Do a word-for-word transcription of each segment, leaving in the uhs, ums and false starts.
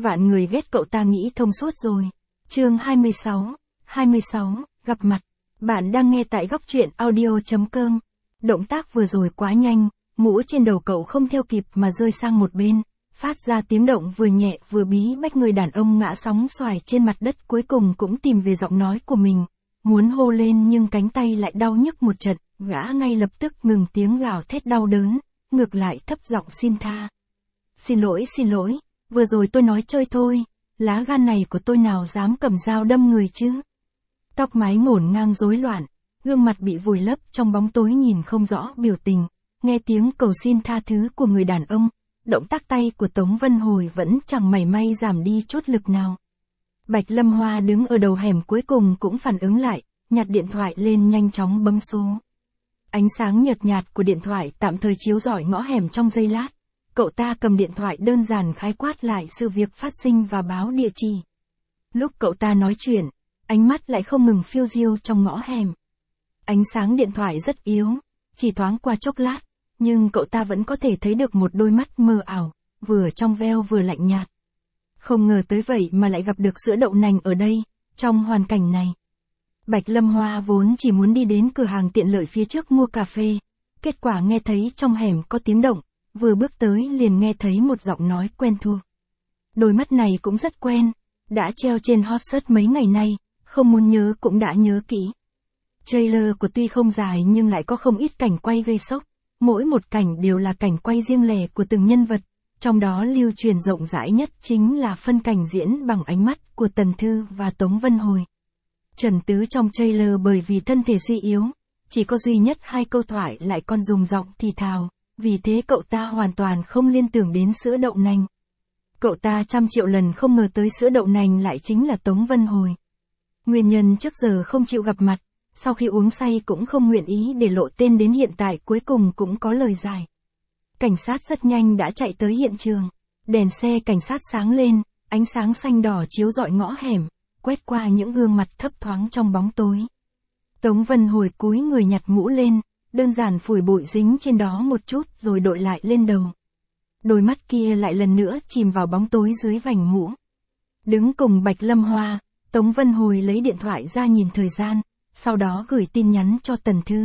Vạn người ghét cậu ta nghĩ thông suốt rồi. Chương hai mươi sáu, hai mươi sáu, gặp mặt. Bạn đang nghe tại góc truyện audio.com. Động tác vừa rồi quá nhanh, mũ trên đầu cậu không theo kịp mà rơi sang một bên, phát ra tiếng động vừa nhẹ vừa bí bách. Người đàn ông ngã sóng xoài trên mặt đất cuối cùng cũng tìm về giọng nói của mình. Muốn hô lên nhưng cánh tay lại đau nhức một trận, gã ngay lập tức ngừng tiếng gào thét đau đớn, ngược lại thấp giọng xin tha. Xin lỗi xin lỗi, vừa rồi tôi nói chơi thôi, lá gan này của tôi nào dám cầm dao đâm người chứ. Tóc mái ngổn ngang rối loạn, gương mặt bị vùi lấp trong bóng tối nhìn không rõ biểu tình, nghe tiếng cầu xin tha thứ của người đàn ông, động tác tay của Tống Vân Hồi vẫn chẳng mảy may giảm đi chút lực nào. Bạch Lâm Hoa đứng ở đầu hẻm cuối cùng cũng phản ứng lại, nhặt điện thoại lên nhanh chóng bấm số. Ánh sáng nhợt nhạt của điện thoại tạm thời chiếu rọi ngõ hẻm trong giây lát. Cậu ta cầm điện thoại đơn giản khái quát lại sự việc phát sinh và báo địa chỉ. Lúc cậu ta nói chuyện, ánh mắt lại không ngừng phiêu diêu trong ngõ hẻm. Ánh sáng điện thoại rất yếu, chỉ thoáng qua chốc lát, nhưng cậu ta vẫn có thể thấy được một đôi mắt mờ ảo, vừa trong veo vừa lạnh nhạt. Không ngờ tới vậy mà lại gặp được sữa đậu nành ở đây, trong hoàn cảnh này. Bạch Lâm Hoa vốn chỉ muốn đi đến cửa hàng tiện lợi phía trước mua cà phê, kết quả nghe thấy trong hẻm có tiếng động, vừa bước tới liền nghe thấy một giọng nói quen thuộc. Đôi mắt này cũng rất quen, đã treo trên hot search mấy ngày nay, không muốn nhớ cũng đã nhớ kỹ. Trailer của tuy không dài nhưng lại có không ít cảnh quay gây sốc, mỗi một cảnh đều là cảnh quay riêng lẻ của từng nhân vật, trong đó lưu truyền rộng rãi nhất chính là phân cảnh diễn bằng ánh mắt của Tần Thư và Tống Vân Hồi. Trần Tứ trong trailer bởi vì thân thể suy yếu, chỉ có duy nhất hai câu thoại lại còn dùng giọng thì thào, vì thế cậu ta hoàn toàn không liên tưởng đến sữa đậu nành. Cậu ta trăm triệu lần không ngờ tới sữa đậu nành lại chính là Tống Vân Hồi. Nguyên nhân trước giờ không chịu gặp mặt, sau khi uống say cũng không nguyện ý để lộ tên đến hiện tại cuối cùng cũng có lời giải. Cảnh sát rất nhanh đã chạy tới hiện trường, đèn xe cảnh sát sáng lên, ánh sáng xanh đỏ chiếu rọi ngõ hẻm, quét qua những gương mặt thấp thoáng trong bóng tối. Tống Vân Hồi cúi người nhặt mũ lên, đơn giản phủi bụi dính trên đó một chút rồi đội lại lên đầu. Đôi mắt kia lại lần nữa chìm vào bóng tối dưới vành mũ. Đứng cùng Bạch Lâm Hoa, Tống Vân Hồi lấy điện thoại ra nhìn thời gian, sau đó gửi tin nhắn cho Tần Thư.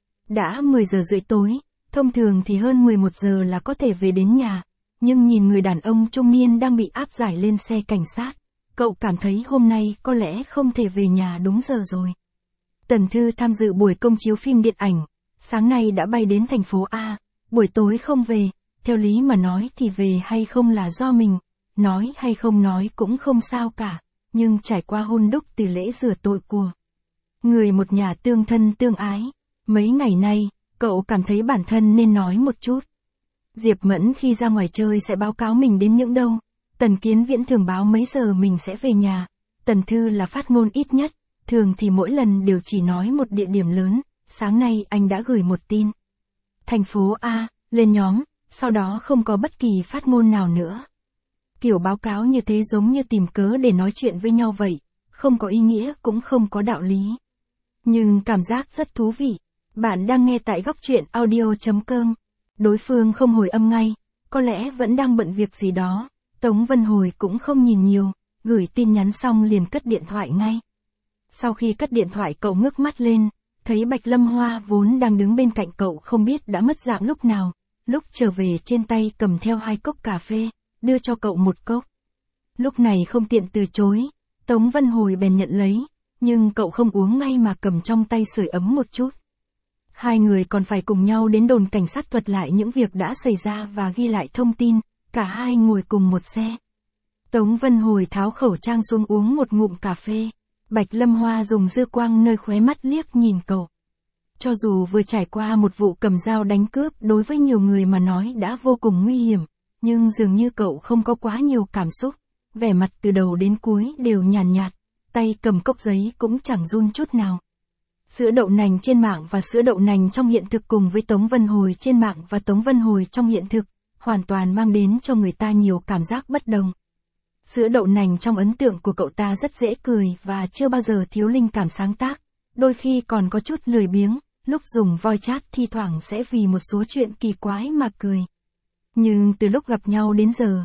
Đã mười giờ rưỡi tối, thông thường thì hơn mười một giờ là có thể về đến nhà, nhưng nhìn người đàn ông trung niên đang bị áp giải lên xe cảnh sát, cậu cảm thấy hôm nay có lẽ không thể về nhà đúng giờ rồi. Tần Thư tham dự buổi công chiếu phim điện ảnh, sáng nay đã bay đến thành phố A, buổi tối không về, theo lý mà nói thì về hay không là do mình, nói hay không nói cũng không sao cả, nhưng trải qua hun đúc từ lễ rửa tội của người một nhà tương thân tương ái, mấy ngày nay, cậu cảm thấy bản thân nên nói một chút. Diệp Mẫn khi ra ngoài chơi sẽ báo cáo mình đến những đâu, Tần Kiến Viễn thường báo mấy giờ mình sẽ về nhà, Tần Thư là phát ngôn ít nhất, thường thì mỗi lần đều chỉ nói một địa điểm lớn, sáng nay anh đã gửi một tin. Thành phố A, lên nhóm, sau đó không có bất kỳ phát ngôn nào nữa. Kiểu báo cáo như thế giống như tìm cớ để nói chuyện với nhau vậy, không có ý nghĩa cũng không có đạo lý. Nhưng cảm giác rất thú vị. Bạn đang nghe tại góc truyện audio.com. Đối phương không hồi âm ngay, có lẽ vẫn đang bận việc gì đó. Tống Vân Hồi cũng không nhìn nhiều, gửi tin nhắn xong liền cất điện thoại ngay. Sau khi cất điện thoại cậu ngước mắt lên, thấy Bạch Lâm Hoa vốn đang đứng bên cạnh cậu không biết đã mất dạng lúc nào, lúc trở về trên tay cầm theo hai cốc cà phê, đưa cho cậu một cốc. Lúc này không tiện từ chối, Tống Vân Hồi bèn nhận lấy, nhưng cậu không uống ngay mà cầm trong tay sưởi ấm một chút. Hai người còn phải cùng nhau đến đồn cảnh sát thuật lại những việc đã xảy ra và ghi lại thông tin, cả hai ngồi cùng một xe. Tống Vân Hồi tháo khẩu trang xuống uống một ngụm cà phê, Bạch Lâm Hoa dùng dư quang nơi khóe mắt liếc nhìn cậu. Cho dù vừa trải qua một vụ cầm dao đánh cướp đối với nhiều người mà nói đã vô cùng nguy hiểm, nhưng dường như cậu không có quá nhiều cảm xúc, vẻ mặt từ đầu đến cuối đều nhàn nhạt, tay cầm cốc giấy cũng chẳng run chút nào. Sữa đậu nành trên mạng và sữa đậu nành trong hiện thực cùng với Tống Vân Hồi trên mạng và Tống Vân Hồi trong hiện thực, hoàn toàn mang đến cho người ta nhiều cảm giác bất đồng. Sữa đậu nành trong ấn tượng của cậu ta rất dễ cười và chưa bao giờ thiếu linh cảm sáng tác, đôi khi còn có chút lười biếng, lúc dùng voice chat thi thoảng sẽ vì một số chuyện kỳ quái mà cười. Nhưng từ lúc gặp nhau đến giờ, khóe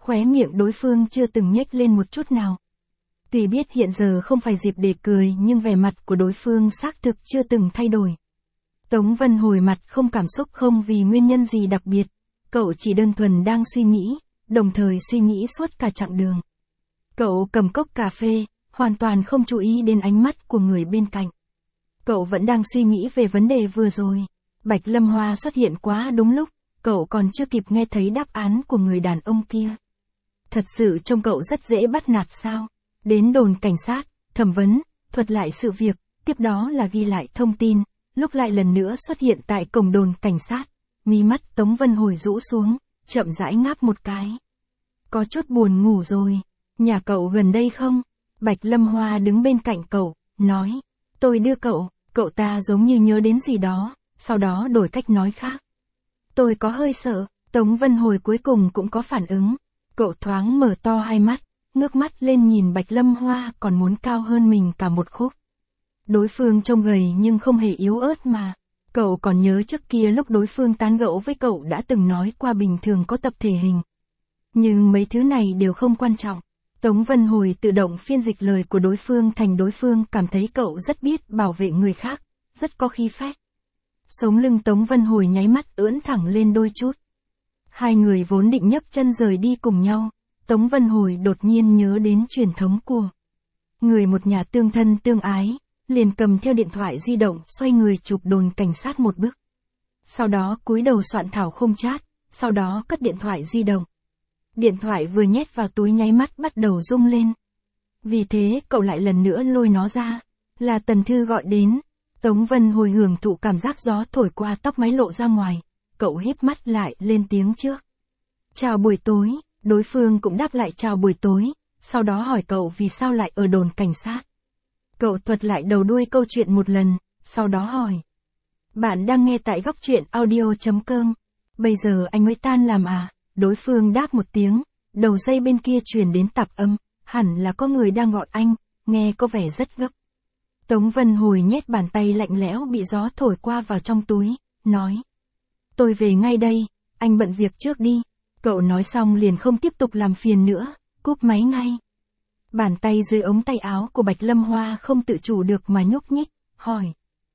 khóe miệng đối phương chưa từng nhếch lên một chút nào. Tuy biết hiện giờ không phải dịp để cười nhưng vẻ mặt của đối phương xác thực chưa từng thay đổi. Tống Vân Hồi mặt không cảm xúc không vì nguyên nhân gì đặc biệt, cậu chỉ đơn thuần đang suy nghĩ, đồng thời suy nghĩ suốt cả chặng đường. Cậu cầm cốc cà phê, hoàn toàn không chú ý đến ánh mắt của người bên cạnh. Cậu vẫn đang suy nghĩ về vấn đề vừa rồi. Bạch Lâm Hoa xuất hiện quá đúng lúc, cậu còn chưa kịp nghe thấy đáp án của người đàn ông kia. Thật sự trông cậu rất dễ bắt nạt sao? Đến đồn cảnh sát, thẩm vấn, thuật lại sự việc, tiếp đó là ghi lại thông tin, lúc lại lần nữa xuất hiện tại cổng đồn cảnh sát. Mí mắt Tống Vân Hồi rũ xuống, chậm rãi ngáp một cái. Có chút buồn ngủ rồi. Nhà cậu gần đây không? Bạch Lâm Hoa đứng bên cạnh cậu, nói. Tôi đưa cậu, cậu ta giống như nhớ đến gì đó, sau đó đổi cách nói khác. Tôi có hơi sợ, Tống Vân Hồi cuối cùng cũng có phản ứng. Cậu thoáng mở to hai mắt, ngước mắt lên nhìn Bạch Lâm Hoa còn muốn cao hơn mình cả một khúc. Đối phương trông gầy nhưng không hề yếu ớt mà. Cậu còn nhớ trước kia lúc đối phương tán gẫu với cậu đã từng nói qua bình thường có tập thể hình. Nhưng mấy thứ này đều không quan trọng. Tống Vân Hồi tự động phiên dịch lời của đối phương thành đối phương cảm thấy cậu rất biết bảo vệ người khác, rất có khí phách. Sống lưng Tống Vân Hồi nháy mắt ưỡn thẳng lên đôi chút. Hai người vốn định nhấc chân rời đi cùng nhau, Tống Vân Hồi đột nhiên nhớ đến truyền thống của người một nhà tương thân tương ái, liền cầm theo điện thoại di động xoay người chụp đồn cảnh sát một bước. Sau đó cúi đầu soạn thảo khung chat, sau đó cất điện thoại di động. Điện thoại vừa nhét vào túi nháy mắt bắt đầu rung lên. Vì thế cậu lại lần nữa lôi nó ra, là Tần Thư gọi đến. Tống Vân Hồi hưởng thụ cảm giác gió thổi qua tóc máy lộ ra ngoài, cậu híp mắt lại lên tiếng trước. Chào buổi tối, đối phương cũng đáp lại chào buổi tối, sau đó hỏi cậu vì sao lại ở đồn cảnh sát. Cậu thuật lại đầu đuôi câu chuyện một lần, sau đó hỏi. Bạn đang nghe tại góc truyện audio chấm com, bây giờ anh mới tan làm à? Đối phương đáp một tiếng, đầu dây bên kia truyền đến tạp âm, hẳn là có người đang gọi anh, nghe có vẻ rất gấp. Tống Vân Hồi nhét bàn tay lạnh lẽo bị gió thổi qua vào trong túi, nói. Tôi về ngay đây, anh bận việc trước đi. Cậu nói xong liền không tiếp tục làm phiền nữa, cúp máy ngay. Bàn tay dưới ống tay áo của Bạch Lâm Hoa không tự chủ được mà nhúc nhích, hỏi.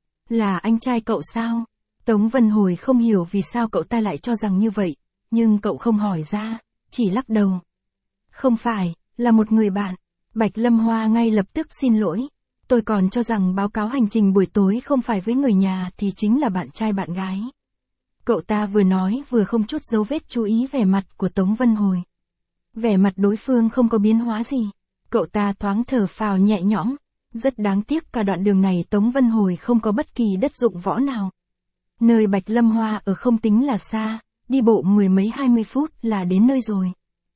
Là anh trai cậu sao? Tống Vân Hồi không hiểu vì sao cậu ta lại cho rằng như vậy, nhưng cậu không hỏi ra, chỉ lắc đầu. Không phải, là một người bạn. Bạch Lâm Hoa ngay lập tức xin lỗi. Tôi còn cho rằng báo cáo hành trình buổi tối không phải với người nhà thì chính là bạn trai bạn gái. Cậu ta vừa nói vừa không chút dấu vết chú ý vẻ mặt của Tống Vân Hồi. Vẻ mặt đối phương không có biến hóa gì. Cậu ta thoáng thở phào nhẹ nhõm. Rất đáng tiếc cả đoạn đường này Tống Vân Hồi không có bất kỳ đất dụng võ nào. Nơi Bạch Lâm Hoa ở không tính là xa, đi bộ mười mấy hai mươi phút là đến nơi rồi.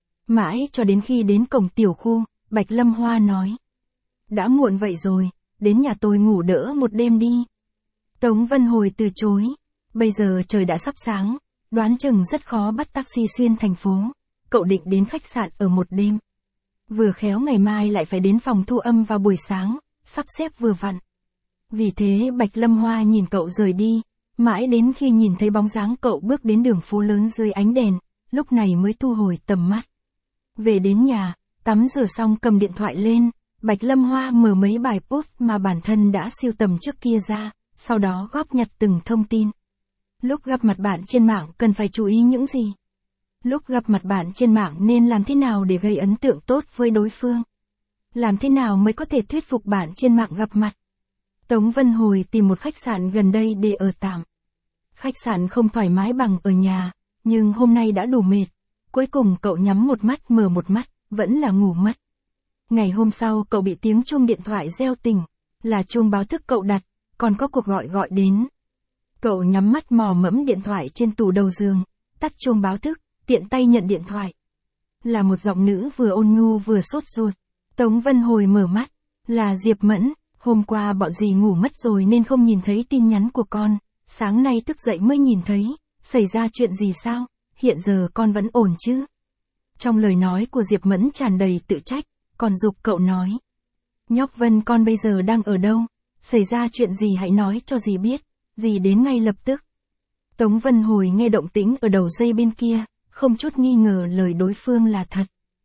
Mãi cho đến khi đến cổng tiểu khu, Bạch Lâm Hoa nói. Đã muộn vậy rồi, đến nhà tôi ngủ đỡ một đêm đi. Tống Vân Hồi từ chối. Bây giờ trời đã sắp sáng, đoán chừng rất khó bắt taxi xuyên thành phố. Cậu định đến khách sạn ở một đêm. Vừa khéo ngày mai lại phải đến phòng thu âm vào buổi sáng, sắp xếp vừa vặn. Vì thế Bạch Lâm Hoa nhìn cậu rời đi, mãi đến khi nhìn thấy bóng dáng cậu bước đến đường phố lớn dưới ánh đèn, lúc này mới thu hồi tầm mắt. Về đến nhà, tắm rửa xong cầm điện thoại lên, Bạch Lâm Hoa mở mấy bài post mà bản thân đã siêu tầm trước kia ra, sau đó góp nhặt từng thông tin. Lúc gặp mặt bạn trên mạng cần phải chú ý những gì? Lúc gặp mặt bạn trên mạng nên làm thế nào để gây ấn tượng tốt với đối phương? Làm thế nào mới có thể thuyết phục bạn trên mạng gặp mặt? Tống Vân Hồi tìm một khách sạn gần đây để ở tạm. Khách sạn không thoải mái bằng ở nhà, nhưng hôm nay đã đủ mệt. Cuối cùng cậu nhắm một mắt mở một mắt, vẫn là ngủ mất. Ngày hôm sau cậu bị tiếng chuông điện thoại reo tỉnh, là chuông báo thức cậu đặt, còn có cuộc gọi gọi đến. Cậu nhắm mắt mò mẫm điện thoại trên tủ đầu giường, tắt chuông báo thức, tiện tay nhận điện thoại. Là một giọng nữ vừa ôn nhu vừa sốt ruột. Tống Vân Hồi mở mắt, là Diệp Mẫn, hôm qua bọn dì ngủ mất rồi nên không nhìn thấy tin nhắn của con, sáng nay thức dậy mới nhìn thấy, xảy ra chuyện gì sao, hiện giờ con vẫn ổn chứ? Trong lời nói của Diệp Mẫn tràn đầy tự trách, còn giục cậu nói. Nhóc Vân con bây giờ đang ở đâu? Xảy ra chuyện gì hãy nói cho dì biết, dì đến ngay lập tức. Tống Vân Hồi nghe động tĩnh ở đầu dây bên kia, không chút nghi ngờ lời đối phương là thật.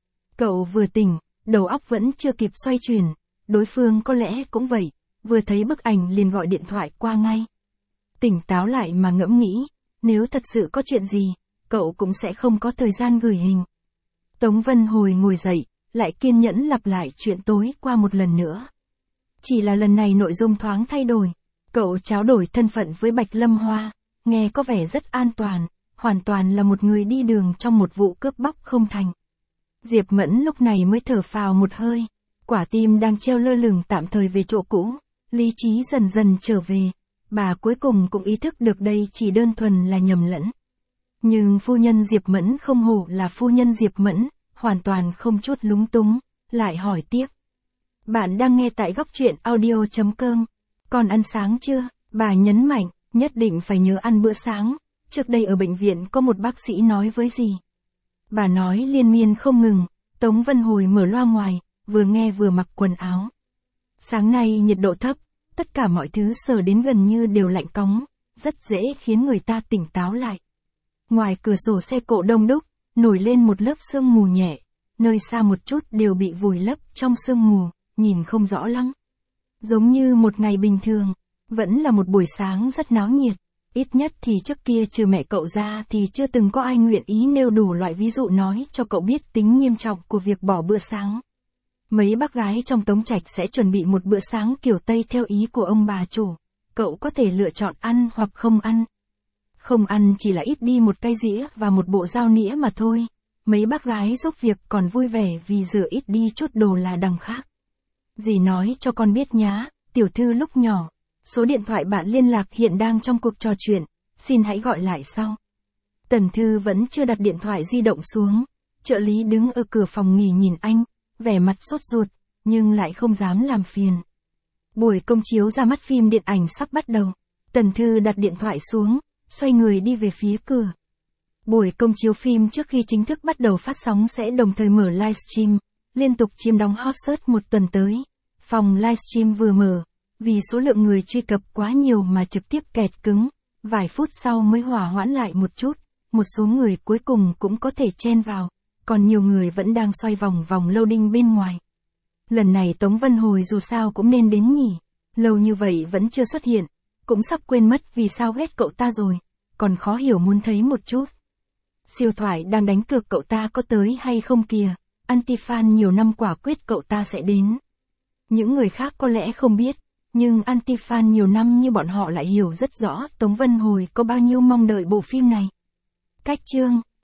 Cậu vừa tỉnh, đầu óc vẫn chưa kịp xoay chuyển, đối phương có lẽ cũng vậy, vừa thấy bức ảnh liền gọi điện thoại qua ngay. Tỉnh táo lại mà ngẫm nghĩ, nếu thật sự có chuyện gì, cậu cũng sẽ không có thời gian gửi hình. Tống Vân Hồi ngồi dậy, lại kiên nhẫn lặp lại chuyện tối qua một lần nữa. Chỉ là lần này nội dung thoáng thay đổi, cậu tráo đổi thân phận với Bạch Lâm Hoa, nghe có vẻ rất an toàn, hoàn toàn là một người đi đường trong một vụ cướp bóc không thành. Diệp Mẫn lúc này mới thở phào một hơi, quả tim đang treo lơ lửng tạm thời về chỗ cũ, lý trí dần dần trở về, bà cuối cùng cũng ý thức được đây chỉ đơn thuần là nhầm lẫn. Nhưng phu nhân Diệp Mẫn không hổ là phu nhân Diệp Mẫn, hoàn toàn không chút lúng túng, lại hỏi tiếp. Bạn đang nghe tại góc truyện audio chấm com. Còn ăn sáng chưa? Bà nhấn mạnh, nhất định phải nhớ ăn bữa sáng. Trước đây ở bệnh viện có một bác sĩ nói với gì. Bà nói liên miên không ngừng, Tống Vân Hồi mở loa ngoài, vừa nghe vừa mặc quần áo. Sáng nay nhiệt độ thấp, tất cả mọi thứ sờ đến gần như đều lạnh cóng, rất dễ khiến người ta tỉnh táo lại. Ngoài cửa sổ xe cộ đông đúc, nổi lên một lớp sương mù nhẹ, nơi xa một chút đều bị vùi lấp trong sương mù, nhìn không rõ lắm. Giống như một ngày bình thường, vẫn là một buổi sáng rất náo nhiệt, ít nhất thì trước kia trừ mẹ cậu ra thì chưa từng có ai nguyện ý nêu đủ loại ví dụ nói cho cậu biết tính nghiêm trọng của việc bỏ bữa sáng. Mấy bác gái trong Tống Trạch sẽ chuẩn bị một bữa sáng kiểu Tây theo ý của ông bà chủ, cậu có thể lựa chọn ăn hoặc không ăn. Không ăn chỉ là ít đi một cái dĩa và một bộ dao nĩa mà thôi. Mấy bác gái giúp việc còn vui vẻ vì rửa ít đi chút đồ là đằng khác. Dì nói cho con biết nhá, tiểu thư lúc nhỏ. Số điện thoại bạn liên lạc hiện đang trong cuộc trò chuyện, xin hãy gọi lại sau. Tần Thư vẫn chưa đặt điện thoại di động xuống. Trợ lý đứng ở cửa phòng nghỉ nhìn anh, vẻ mặt sốt ruột, nhưng lại không dám làm phiền. Buổi công chiếu ra mắt phim điện ảnh sắp bắt đầu. Tần Thư đặt điện thoại xuống, xoay người đi về phía cửa. Buổi công chiếu phim trước khi chính thức bắt đầu phát sóng sẽ đồng thời mở livestream, liên tục chiếm đóng hot search một tuần tới. Phòng livestream vừa mở, vì số lượng người truy cập quá nhiều mà trực tiếp kẹt cứng, vài phút sau mới hòa hoãn lại một chút, một số người cuối cùng cũng có thể chen vào, còn nhiều người vẫn đang xoay vòng vòng loading bên ngoài. Lần này Tống Vân Hồi dù sao cũng nên đến nhỉ, lâu như vậy vẫn chưa xuất hiện, cũng sắp quên mất vì sao ghét cậu ta rồi, còn khó hiểu muốn thấy một chút. Siêu thoại đang đánh cược cậu ta có tới hay không kìa, anti-fan nhiều năm quả quyết cậu ta sẽ đến. Những người khác có lẽ không biết, nhưng anti-fan nhiều năm như bọn họ lại hiểu rất rõ Tống Vân Hồi có bao nhiêu mong đợi bộ phim này. Cách chương